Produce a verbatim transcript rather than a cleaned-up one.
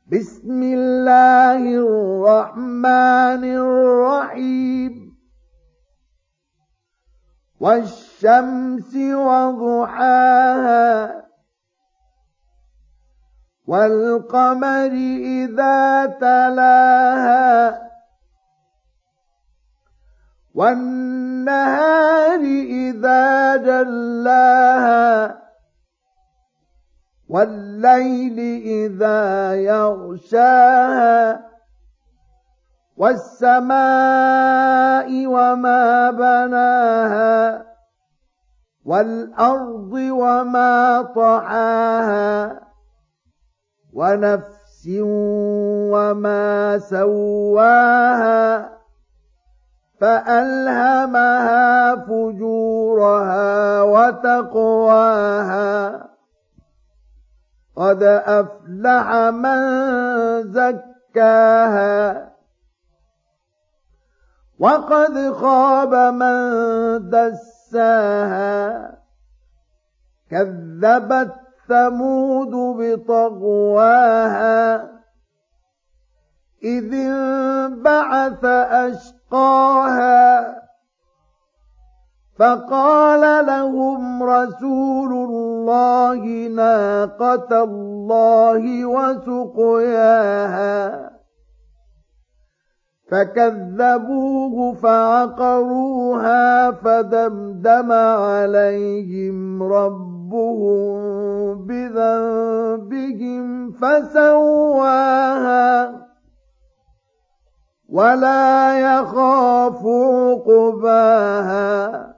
بسم الله الرحمن الرحيم والشمس وضحاها والقمر إذا تلاها والنهار إذا جلاها والليل إذا يغشاها والسماء وما بناها والأرض وما طحاها ونفس وما سواها فألهمها فجورها وتقواها قد أفلح من زكاها وقد خاب من دساها كذبت ثمود بطغواها إذ انبعث أشقاها فقال لهم رسول الله ناقة الله وسقياها فكذبوه فعقروها فدمدم عليهم ربهم بذنبهم فسواها ولا يخاف عقباها